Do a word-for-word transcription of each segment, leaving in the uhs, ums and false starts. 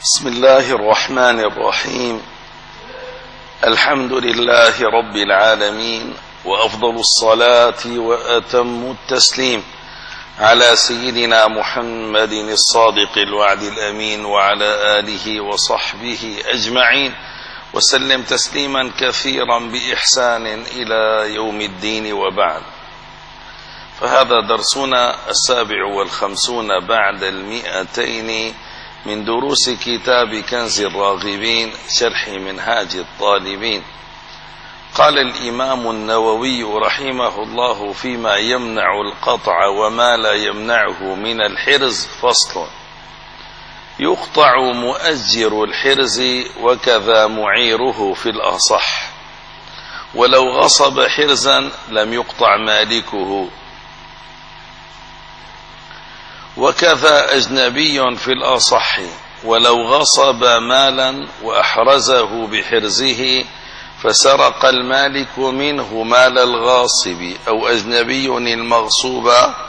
بسم الله الرحمن الرحيم. الحمد لله رب العالمين، وأفضل الصلاة وأتم التسليم على سيدنا محمد الصادق الوعد الأمين وعلى آله وصحبه أجمعين، وسلم تسليما كثيرا بإحسان إلى يوم الدين، وبعد. فهذا درسنا السابع والخمسون بعد المئتين من دروس كتاب كنز الراغبين شرح منهاج الطالبين. قال الإمام النووي رحمه الله فيما يمنع القطع وما لا يمنعه من الحرز: فصل: يقطع مؤجر الحرز وكذا معيره في الأصح، ولو غصب حرزا لم يقطع مالكه، وكذا أجنبي في الأصح، ولو غصب مالا وأحرزه بحرزه فسرق المالك منه مال الغاصب أو أجنبي المغصوب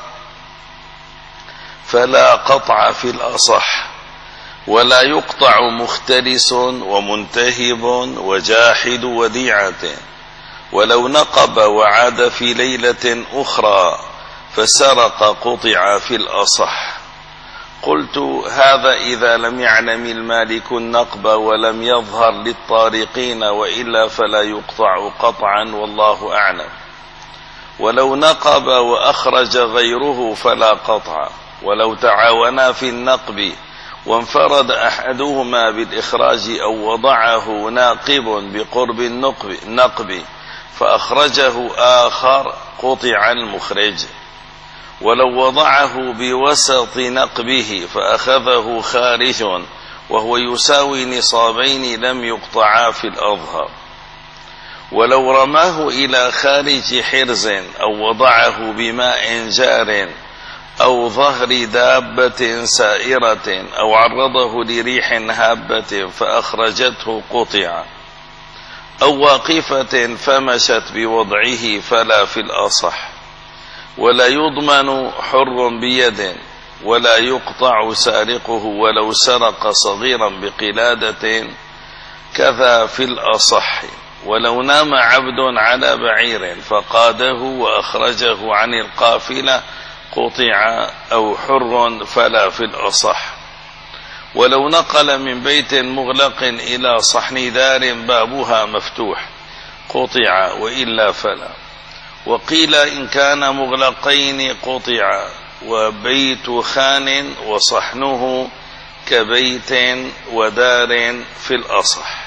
فلا قطع في الأصح، ولا يقطع مختلس ومنتهب وجاحد وديعة، ولو نقب وعاد في ليلة أخرى فسرق قطع في الأصح. قلت: هذا إذا لم يعلم المالك النقب ولم يظهر للطارقين، وإلا فلا يقطع قطعا، والله أعلم. ولو نقب وأخرج غيره فلا قطع، ولو تعاونا في النقب وانفرد أحدهما بالإخراج أو وضعه ناقب بقرب النقب فأخرجه آخر قطع المخرج، ولو وضعه بوسط نقبه فأخذه خارج وهو يساوي نصابين لم يقطعا في الأظهر، ولو رماه إلى خارج حرز أو وضعه بماء جار أو ظهر دابة سائرة أو عرضه لريح هابة فأخرجته قطع، أو واقفة فمشت بوضعه فلا في الأصح، ولا يضمن حر بيد، ولا يقطع سارقه ولو سرق صغيرا بقلادة، كذا في الأصح. ولو نام عبد على بعير فقاده وأخرجه عن القافلة قطع، أو حر فلا في الأصح. ولو نقل من بيت مغلق إلى صحن دار بابها مفتوح قطع، وإلا فلا. وقيل إن كان مغلقين قطع، وبيت خان وصحنه كبيت ودار في الأصح.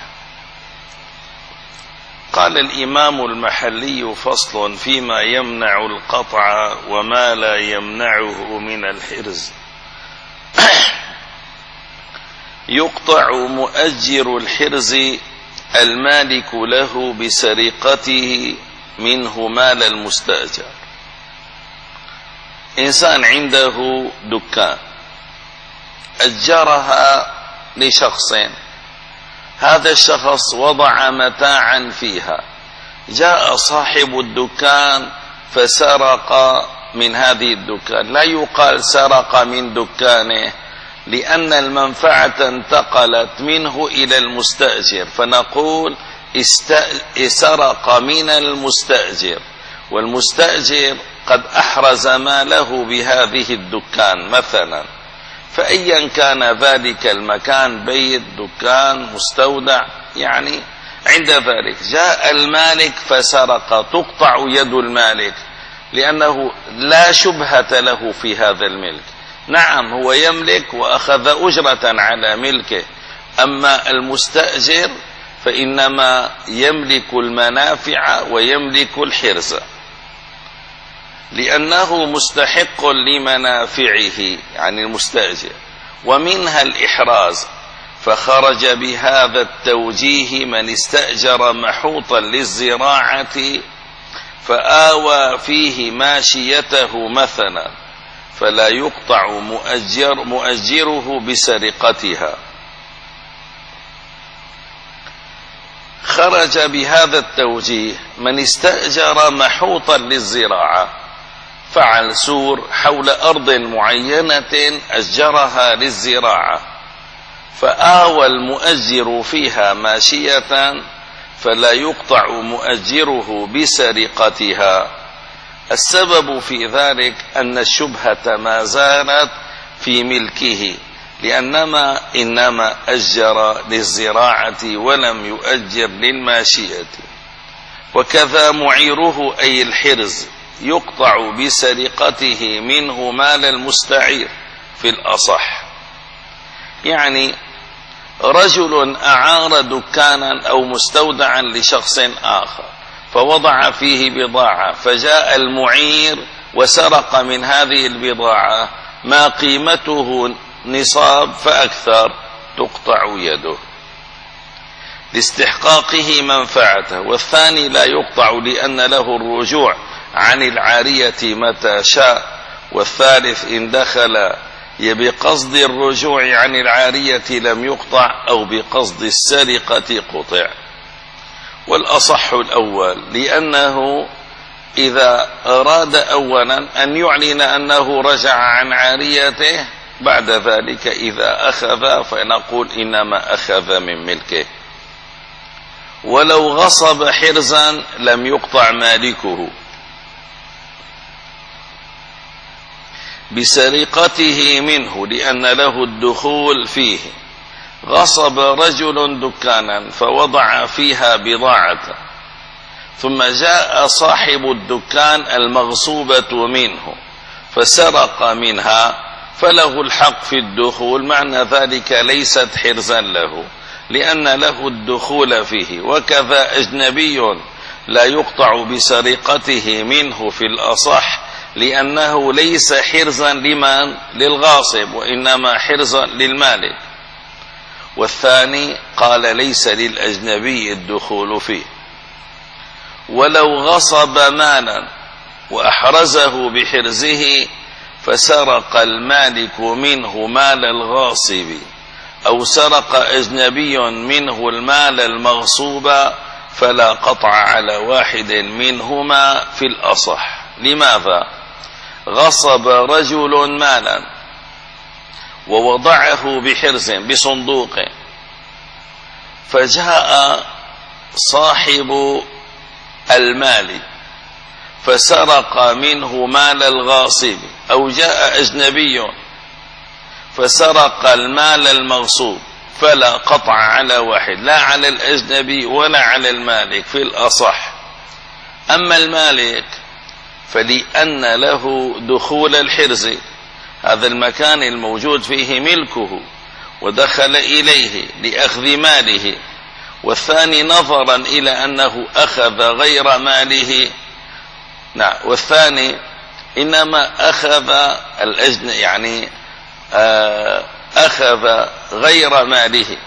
قال الإمام المحلي: فصل: فيما يمنع القطع وما لا يمنعه من الحرز. يقطع مؤجر الحرز المالك له بسرقته منه مال المستأجر. إنسان عنده دكان أجرها لشخص، هذا الشخص وضع متاعا فيها، جاء صاحب الدكان فسرق من هذه الدكان، لا يقال سرق من دكانه، لأن المنفعة انتقلت منه إلى المستأجر، فنقول سرق من المستأجر، والمستأجر قد أحرز ماله بهذه الدكان مثلا، فأيا كان ذلك المكان، بيت، دكان، مستودع، يعني عند ذلك جاء المالك فسرق، تقطع يد المالك، لأنه لا شبهة له في هذا الملك. نعم، هو يملك وأخذ أجرة على ملكه، أما المستأجر فإنما يملك المنافع ويملك الحرز، لأنه مستحق لمنافعه، يعني المستأجر، ومنها الإحراز. فخرج بهذا التوجيه من استأجر محوطا للزراعة فآوى فيه ماشيته مثلا، فلا يقطع مؤجر مؤجره بسرقتها. خرج بهذا التوجيه من استأجر محوطا للزراعة، فعل سور حول أرض معينة أجرها للزراعة، فآوى المؤجر فيها ماشية فلا يقطع مؤجره بسرقتها. السبب في ذلك أن الشبهة ما زالت في ملكه، لأنما إنما أجر للزراعة ولم يؤجر للماشية. وكذا معيره أي الحرز يقطع بسرقته منه مال المستعير في الأصح. يعني رجل أعار دكانا أو مستودعا لشخص آخر فوضع فيه بضاعة، فجاء المعير وسرق من هذه البضاعة ما قيمته نصاب فأكثر، تقطع يده لاستحقاقه منفعته. والثاني لا يقطع لأن له الرجوع عن العارية متى شاء. والثالث إن دخل بقصد الرجوع عن العارية لم يقطع، أو بقصد السرقة قطع. والأصح الأول، لأنه إذا أراد أولا أن يعلن أنه رجع عن عاريته، بعد ذلك إذا أخذ فنقول إنما أخذ من ملكه. ولو غصب حرزا لم يقطع مالكه بسرقته منه لأن له الدخول فيه. غصب رجل دكانا فوضع فيها بضاعة، ثم جاء صاحب الدكان المغصوبة منه فسرق منها، فله الحق في الدخول. معنى ذلك ليست حرزا له لأن له الدخول فيه. وكذا أجنبي لا يقطع بسرقته منه في الأصح، لأنه ليس حرزا لمن؟ للغاصب، وإنما حرزا للمالك. والثاني قال ليس للأجنبي الدخول فيه. ولو غصب مالا وأحرزه بحرزه فسرق المالك منه مال الغاصب، أو سرق أجنبي منه المال المغصوب، فلا قطع على واحد منهما في الأصح. لماذا؟ غصب رجل مالا ووضعه بحرز بصندوق، فجاء صاحب المال فسرق منه مال الغاصب، أو جاء أجنبي فسرق المال المغصوب، فلا قطع على واحد، لا على الأجنبي ولا على المالك في الأصح. أما المالك فلأن له دخول الحرز، هذا المكان الموجود فيه ملكه ودخل إليه لأخذ ماله. والثاني نظرا إلى أنه أخذ غير ماله، نعم، والثاني إنما أخذ الأجن يعني أخذ غير ماله،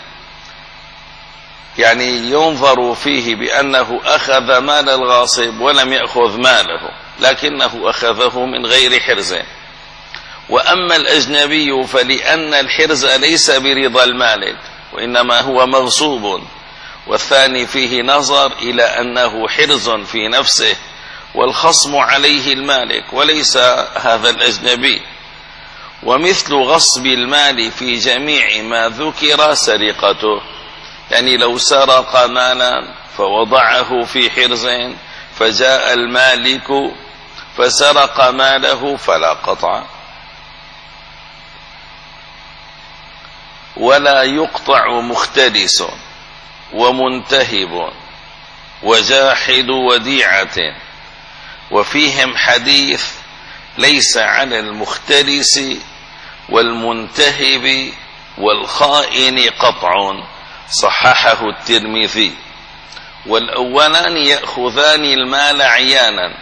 يعني ينظر فيه بأنه أخذ مال الغاصب ولم يأخذ ماله، لكنه أخذه من غير حرز. وأما الأجنبي فلأن الحرز ليس برضا المالك وإنما هو مغصوب، والثاني فيه نظر إلى أنه حرز في نفسه، والخصم عليه المالك وليس هذا الأجنبي. ومثل غصب المال في جميع ما ذكر سرقته، يعني لو سرق مالا فوضعه في حرز فجاء المالك فسرق ماله فلا قطع. ولا يقطع مختلس ومنتهب وجاحد وديعة، وفيهم حديث ليس على المختلس والمنتهب والخائن قطع، صححه الترمذي. والأولان يأخذان المال عيانا،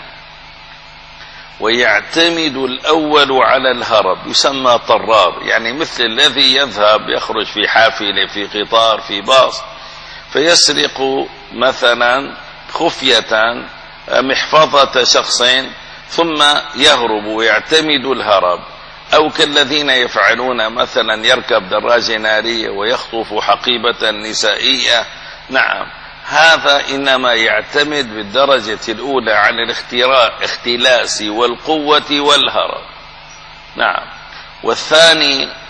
ويعتمد الأول على الهرب، يسمى طراب، يعني مثل الذي يذهب يخرج في حافلة في قطار في باص فيسرق مثلا خفية محفظة شخص ثم يهرب ويعتمد الهرب. أو كالذين يفعلون مثلا يركب دراجة نارية ويخطف حقيبة نسائية، نعم، هذا إنما يعتمد بالدرجة الأولى على الاختلاس والقوة والهرب، نعم. والثاني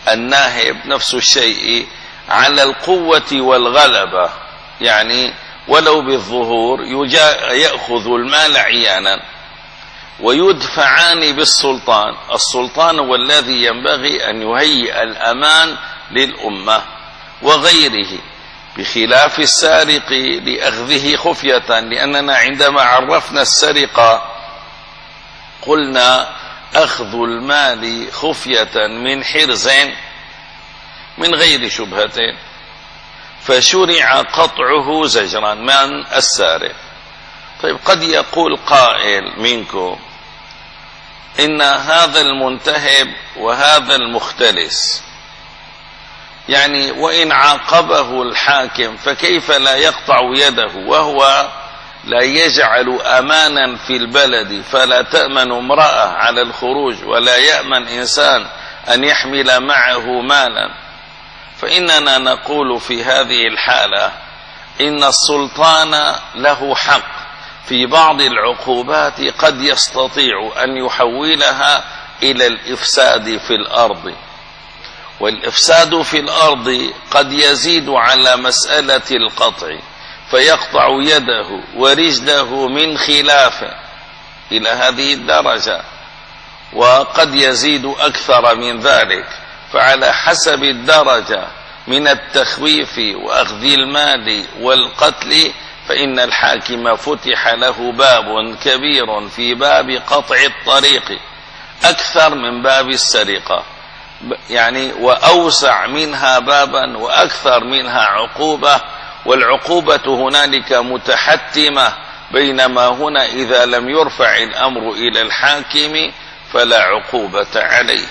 الناهب نفس الشيء على القوة والغلبة، يعني ولو بالظهور يأخذ المال عيانا ويدفعان بالسلطان. السلطان هو الذي ينبغي أن يهيئ الأمان للأمة وغيره، بخلاف السارق لأخذه خفية، لأننا عندما عرفنا السرقة قلنا أخذ المال خفية من حرز من غير شبهة، فشرع قطعه زجرا من السارق. طيب قد يقول قائل منكم إن هذا المنتهب وهذا المختلس، يعني وإن عاقبه الحاكم فكيف لا يقطع يده، وهو لا يجعل أمانا في البلد، فلا تأمن امرأة على الخروج ولا يأمن إنسان أن يحمل معه مالا. فإننا نقول في هذه الحالة إن السلطان له حق في بعض العقوبات قد يستطيع أن يحولها إلى الإفساد في الأرض، والإفساد في الأرض قد يزيد على مسألة القطع، فيقطع يده ورجله من خلافه إلى هذه الدرجة، وقد يزيد أكثر من ذلك. فعلى حسب الدرجة من التخويف وأخذ المال والقتل فإن الحاكم فتح له باب كبير في باب قطع الطريق أكثر من باب السرقة، يعني وأوسع منها بابا وأكثر منها عقوبة، والعقوبة هنالك متحتمة، بينما هنا إذا لم يرفع الأمر إلى الحاكم فلا عقوبة عليه.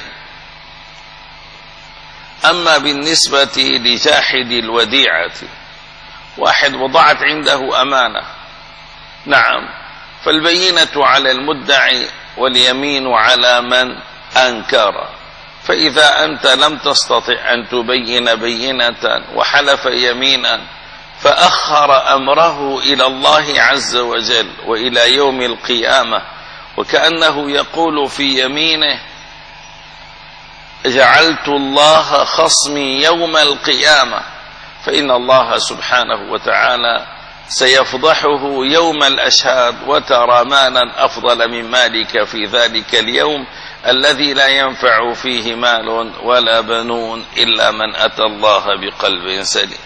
أما بالنسبة لجاحد الوديعة، واحد وضعت عنده أمانة، نعم، فالبينة على المدعي واليمين على من أنكر. فإذا أنت لم تستطع أن تبين بينة وحلف يمينا فأخر أمره إلى الله عز وجل وإلى يوم القيامة، وكأنه يقول في يمينه جعلت الله خصمي يوم القيامة، فإن الله سبحانه وتعالى سيفضحه يوم الأشهاد، وترى مالا أفضل من مالك في ذلك اليوم الذي لا ينفع فيه مال ولا بنون إلا من أتى الله بقلب سليم.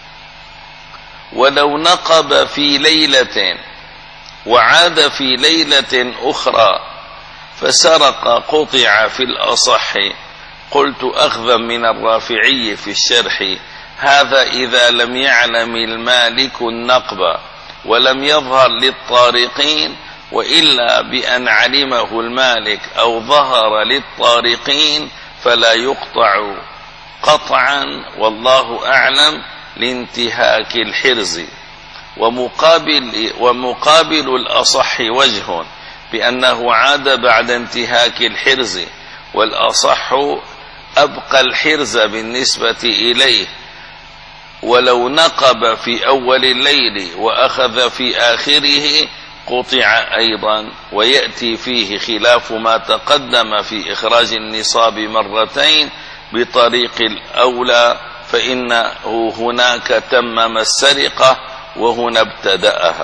ولو نقب في ليلة وعاد في ليلة أخرى فسرق قطع في الأصح. قلت أخذا من الرافعي في الشرح: هذا إذا لم يعلم المالك النقب ولم يظهر للطارقين، وإلا بأن علمه المالك أو ظهر للطارقين فلا يقطع قطعا، والله أعلم، لانتهاك الحرز. ومقابل, ومقابل الأصح وجه بأنه عاد بعد انتهاك الحرز، والأصح أبقى الحرز بالنسبة إليه، ولو نقب في أول الليل وأخذ في آخره قطع أيضا. ويأتي فيه خلاف ما تقدم في إخراج النصاب مرتين بطريق الأولى، فإنه هناك تمم السرقة وهنا ابتدأها.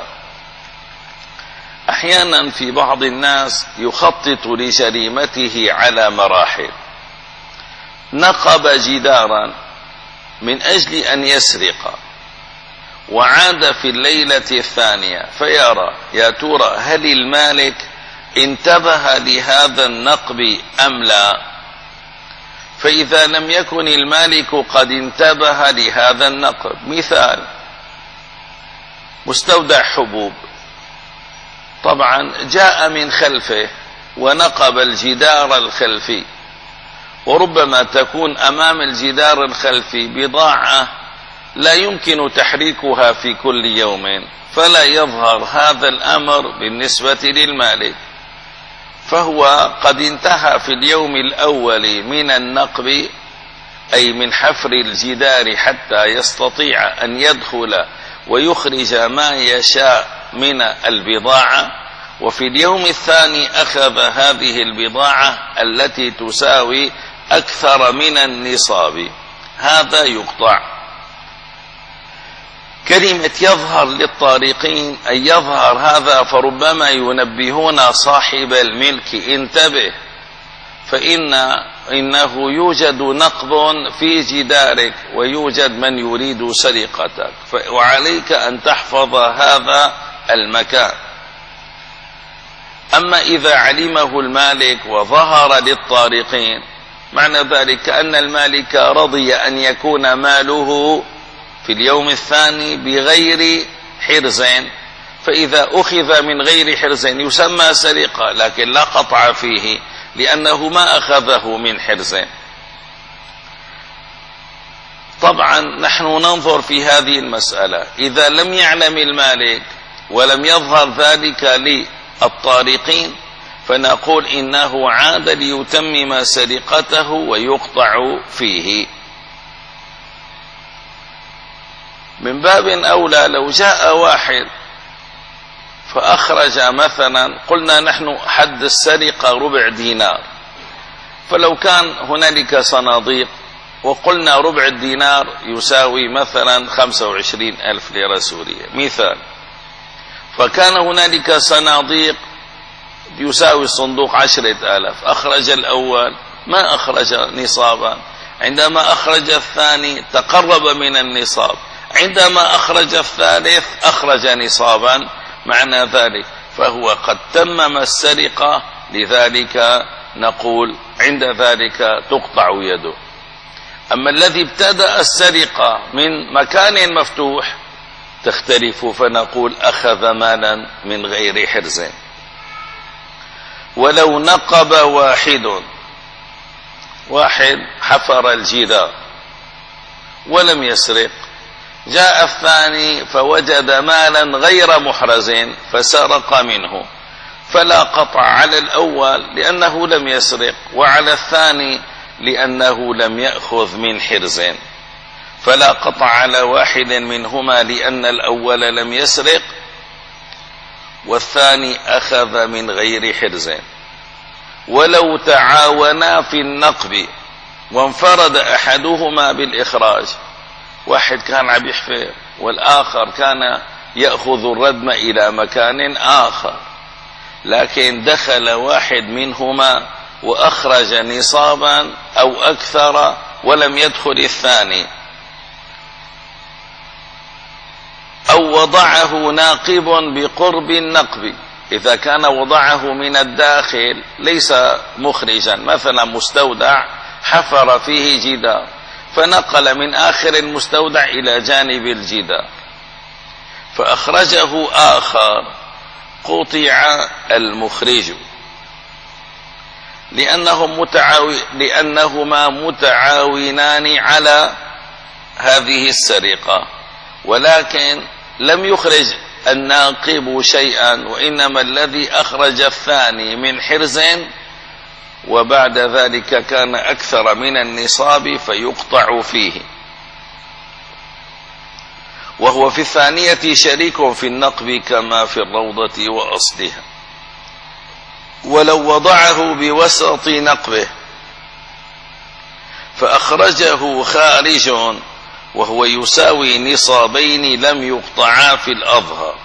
أحيانا في بعض الناس يخطط لجريمته على مراحل. نقب جدارا من أجل أن يسرق، وعاد في الليلة الثانية فيرى يا ترى هل المالك انتبه لهذا النقب أم لا؟ فإذا لم يكن المالك قد انتبه لهذا النقب، مثال مستودع حبوب، طبعا جاء من خلفه ونقب الجدار الخلفي، وربما تكون أمام الجدار الخلفي بضاعة لا يمكن تحريكها في كل يوم، فلا يظهر هذا الأمر بالنسبة للمالك، فهو قد انتهى في اليوم الأول من النقب، أي من حفر الجدار حتى يستطيع أن يدخل ويخرج ما يشاء من البضاعة، وفي اليوم الثاني أخذ هذه البضاعة التي تساوي أكثر من النصاب هذا يقطع. كلمة يظهر للطارقين أي يظهر هذا فربما ينبهون صاحب الملك انتبه، فإن إنه يوجد نقض في جدارك ويوجد من يريد سرقتك، وعليك أن تحفظ هذا المكان. أما إذا علمه المالك وظهر للطارقين معنى ذلك أن المالك رضي أن يكون ماله في اليوم الثاني بغير حرز، فإذا أخذ من غير حرز يسمى سرقة لكن لا قطع فيه لأنه ما أخذه من حرز. طبعا نحن ننظر في هذه المسألة، إذا لم يعلم المالك ولم يظهر ذلك للطارقين فنقول إنه عاد ليتمم سرقته ويقطع فيه. من باب أولى لو جاء واحد فأخرج مثلا، قلنا نحن حد السرقة ربع دينار، فلو كان هنالك صناديق وقلنا ربع الدينار يساوي مثلا خمسة وعشرين ألف ليرة سورية مثال، فكان هنالك صناديق يساوي صندوق عشرة آلاف، أخرج الأول ما أخرج نصابا، عندما أخرج الثاني تقرب من النصاب، عندما أخرج الثالث أخرج نصابا، معنى ذلك فهو قد تمم السرقة، لذلك نقول عند ذلك تقطع يده. أما الذي ابتدأ السرقة من مكان مفتوح تختلف، فنقول أخذ مالا من غير حرز. ولو نقب واحد، واحد حفر الجدار ولم يسرق، جاء الثاني فوجد مالا غير محرز فسرق منه، فلا قطع على الأول لأنه لم يسرق، وعلى الثاني لأنه لم يأخذ من حرز، فلا قطع على واحد منهما لأن الأول لم يسرق والثاني أخذ من غير حرز. ولو تعاونا في النقب وانفرد أحدهما بالإخراج، واحد كان عم يحفر والآخر كان يأخذ الردم إلى مكان آخر، لكن دخل واحد منهما وأخرج نصابا أو أكثر ولم يدخل الثاني، أو وضعه ناقب بقرب النقب، إذا كان وضعه من الداخل ليس مخرجا، مثلا مستودع حفر فيه جدار فنقل من آخر المستودع إلى جانب الجدار فأخرجه آخر، قطع المخرج لأنهم متعاون لأنهما متعاونان على هذه السرقة، ولكن لم يخرج الناقب شيئا، وإنما الذي أخرج الثاني من حرز وبعد ذلك كان أكثر من النصاب فيقطع فيه، وهو في الثانية شريك في النقب كما في الروضة وأصلها. ولو وضعه بوسط نقبه فأخرجه خارج وهو يساوي نصابين لم يقطعا في الأظهر،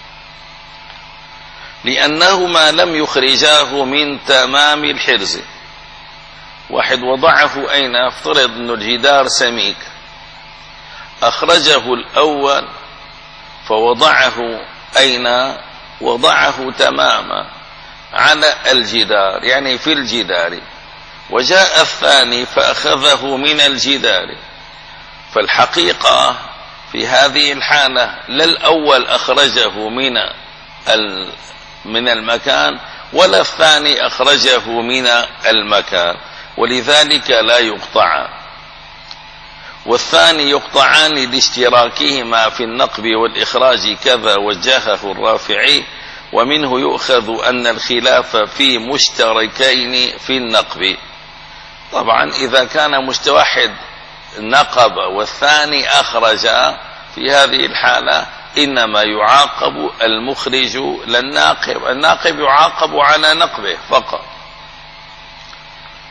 لأنهما لم يخرجاه من تمام الحرز. واحد وضعه أين؟ افترض أن الجدار سميك، أخرجه الأول فوضعه أين؟ وضعه تماما على الجدار، يعني في الجدار، وجاء الثاني فأخذه من الجدار، فالحقيقة في هذه الحالة لا الأول أخرجه من من المكان ولا الثاني أخرجه من المكان، ولذلك لا يقطع. والثاني يقطعان لاشتراكهما في النقب والإخراج كذا وجهه الرافعي، ومنه يؤخذ أن الخلاف في مشتركين في النقب. طبعا إذا كان مشتواحد نقب والثاني أخرج، في هذه الحالة إنما يعاقب المخرج للناقب، الناقب يعاقب على نقبه فقط.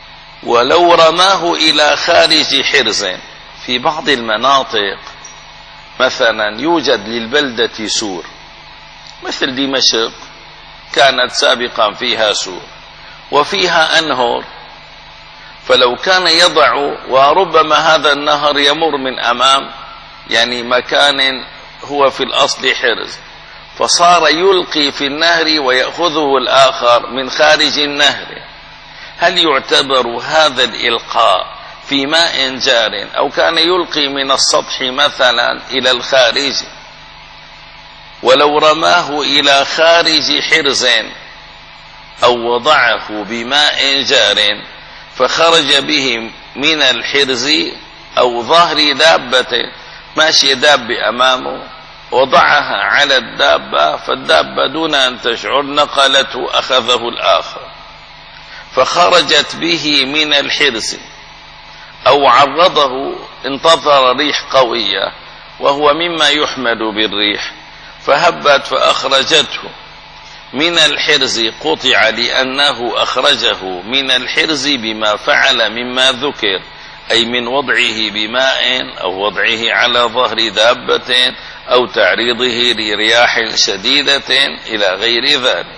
ولو رماه إلى خارج حرز. في بعض المناطق مثلا يوجد للبلدة سور، مثل دمشق كانت سابقا فيها سور وفيها أنهر، فلو كان يضع، وربما هذا النهر يمر من أمام يعني مكان هو في الأصل حرز، فصار يلقي في النهر ويأخذه الآخر من خارج النهر، هل يعتبر هذا الإلقاء في ماء جار، أو كان يلقي من السطح مثلا إلى الخارج، ولو رماه إلى خارج حرز أو وضعه بماء جار فخرج به من الحرز أو ظهر دابة، ماشي دابة أمامه وضعها على الدابة، فالدابة دون أن تشعر نقلته أخذه الآخر، فخرجت به من الحرز، أو عرضه انتظر ريح قوية وهو مما يحمد بالريح فهبت فأخرجته من الحرز، قطع لأنه أخرجه من الحرز بما فعل مما ذكر، أي من وضعه بماء أو وضعه على ظهر دابة أو تعريضه لرياح شديدة إلى غير ذلك،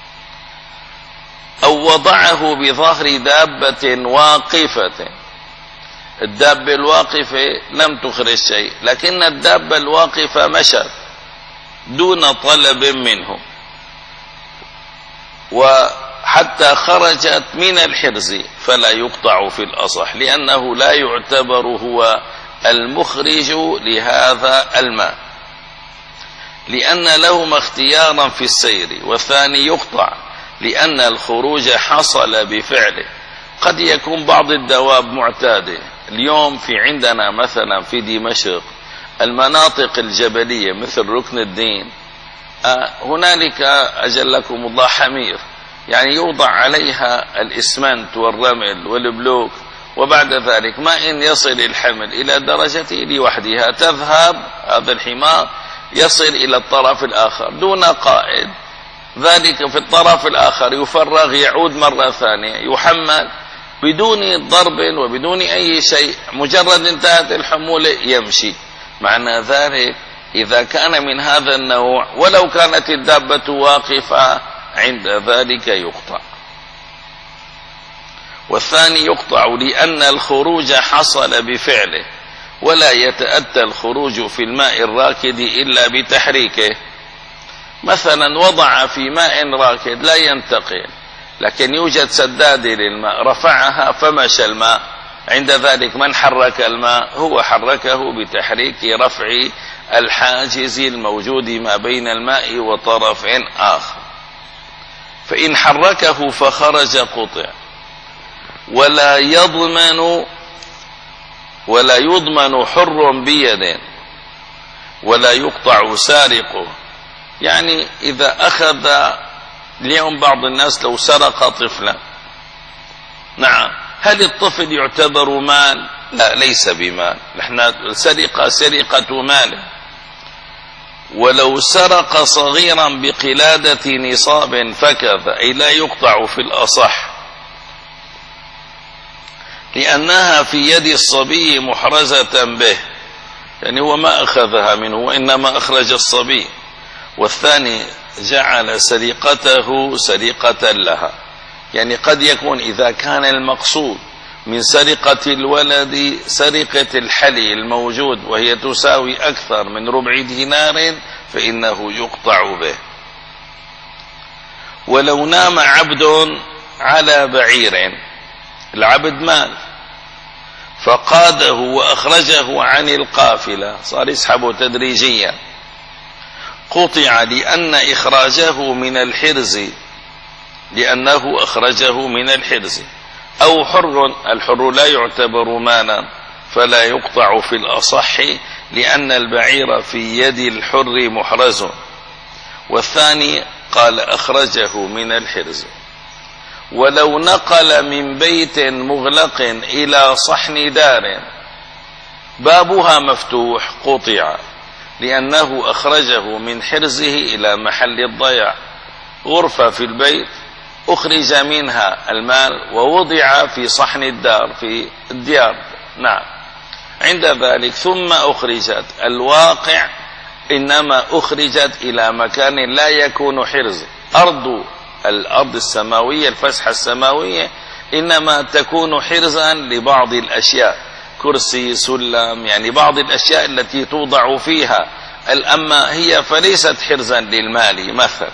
أو وضعه بظهر دابة واقفة. الدابة الواقفة لم تخرج شيء، لكن الدابة الواقفة مشت دون طلب منه، وحتى خرجت من الحرز فلا يقطع في الأصح، لأنه لا يعتبر هو المخرج لهذا الماء، لأن لهما اختيارا في السير، والثاني يقطع لأن الخروج حصل بفعله. قد يكون بعض الدواب معتادة، اليوم في عندنا مثلا في دمشق المناطق الجبلية مثل ركن الدين، هنالك أجلكم الله حمير، يعني يوضع عليها الإسمنت والرمل والبلوك، وبعد ذلك ما إن يصل الحمل إلى درجته لوحدها تذهب هذا الحمار يصل إلى الطرف الآخر دون قائد، ذلك في الطرف الآخر يفرغ يعود مرة ثانية يحمل بدون ضرب وبدون أي شيء، مجرد انتهت الحمولة يمشي. معنى ذلك إذا كان من هذا النوع ولو كانت الدابة واقفة عند ذلك يقطع. والثاني يقطع لأن الخروج حصل بفعله، ولا يتأتى الخروج في الماء الراكد إلا بتحريكه. مثلا وضع في ماء راكد لا ينتقل، لكن يوجد سدادة للماء رفعها فمشى الماء، عند ذلك من حرك الماء؟ هو حركه بتحريك رفع الحاجز الموجود ما بين الماء وطرف آخر، فإن حركه فخرج قطع. ولا يضمن ولا يضمن حر بيد ولا يقطع سارقه. يعني إذا أخذ اليوم بعض الناس لو سرق طفلا، نعم، هل الطفل يعتبر مال؟ لا، ليس بمال، نحن السرقة سرقة مال. ولو سرق صغيرا بقلادة نصاب فكذا، أي لا يقطع في الأصح، لأنها في يد الصبي محرزة به، يعني هو ما أخذها منه وإنما أخرج الصبي. والثاني جعل سرقته سرقة لها، يعني قد يكون إذا كان المقصود من سرقة الولد سرقة الحلي الموجود وهي تساوي أكثر من ربع دينار فإنه يقطع به. ولو نام عبد على بعير، العبد مال، فقاده وأخرجه عن القافلة، صار يسحبه تدريجيا، قطع لأن إخراجه من الحرز لأنه أخرجه من الحرز. أو حر، الحر لا يعتبر مالا فلا يقطع في الأصح، لأن البعير في يد الحر محرز. والثاني قال أخرجه من الحرز. ولو نقل من بيت مغلق إلى صحن دار بابها مفتوح قطع، لأنه أخرجه من حرزه إلى محل الضياع. غرفة في البيت أخرج منها المال ووضع في صحن الدار في الديار. نعم. عند ذلك ثم أخرجت. الواقع إنما أخرجت إلى مكان لا يكون حرز. أرض الأرض السماوية، الفسحة السماوية، إنما تكون حرزا لبعض الأشياء، كرسي، سلم، يعني بعض الأشياء التي توضع فيها. أما هي فليست حرزا للمال مثلا.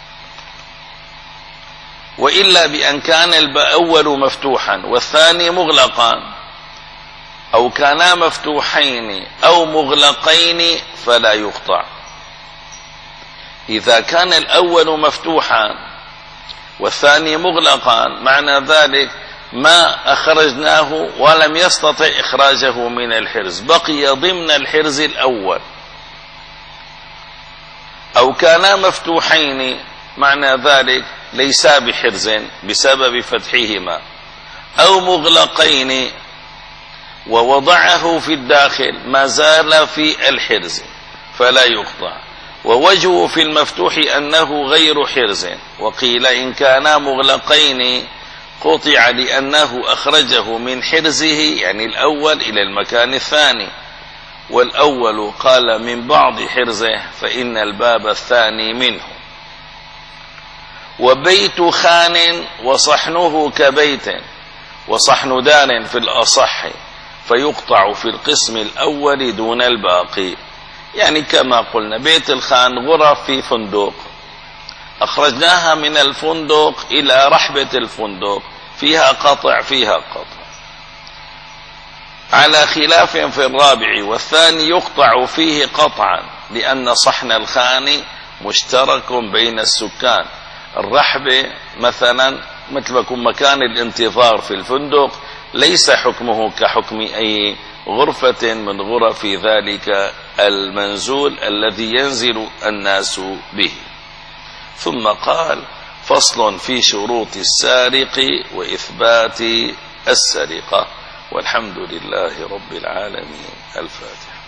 وإلا بأن كان الأول مفتوحا والثاني مغلقا، أو كانا مفتوحين أو مغلقين فلا يقطع. إذا كان الأول مفتوحا والثاني مغلقا معنى ذلك ما أخرجناه ولم يستطع إخراجه من الحرز، بقي ضمن الحرز الأول. أو كانا مفتوحين معنى ذلك ليسا بحرز بسبب فتحهما، أو مغلقين ووضعه في الداخل ما زال في الحرز فلا يقطع. ووجهه في المفتوح أنه غير حرز. وقيل إن كانا مغلقين قطع لأنه أخرجه من حرزه، يعني الأول، إلى المكان الثاني. والأول قال من بعض حرزه فإن الباب الثاني منه. وبيت خان وصحنه كبيت، وصحن دار في الأصح، فيقطع في القسم الأول دون الباقي. يعني كما قلنا بيت الخان غرف في فندق، أخرجناها من الفندق إلى رحبة الفندق، فيها قطع فيها قطع. على خلاف في الرابع والثاني يقطع فيه قطعا، لأن صحن الخان مشترك بين السكان. الرحبة مثلا مثل مكان الانتظار في الفندق ليس حكمه كحكم أي غرفة من غرف ذلك المنزول الذي ينزل الناس به. ثم قال فصل في شروط السارق وإثبات السرقة. والحمد لله رب العالمين. الفاتحة.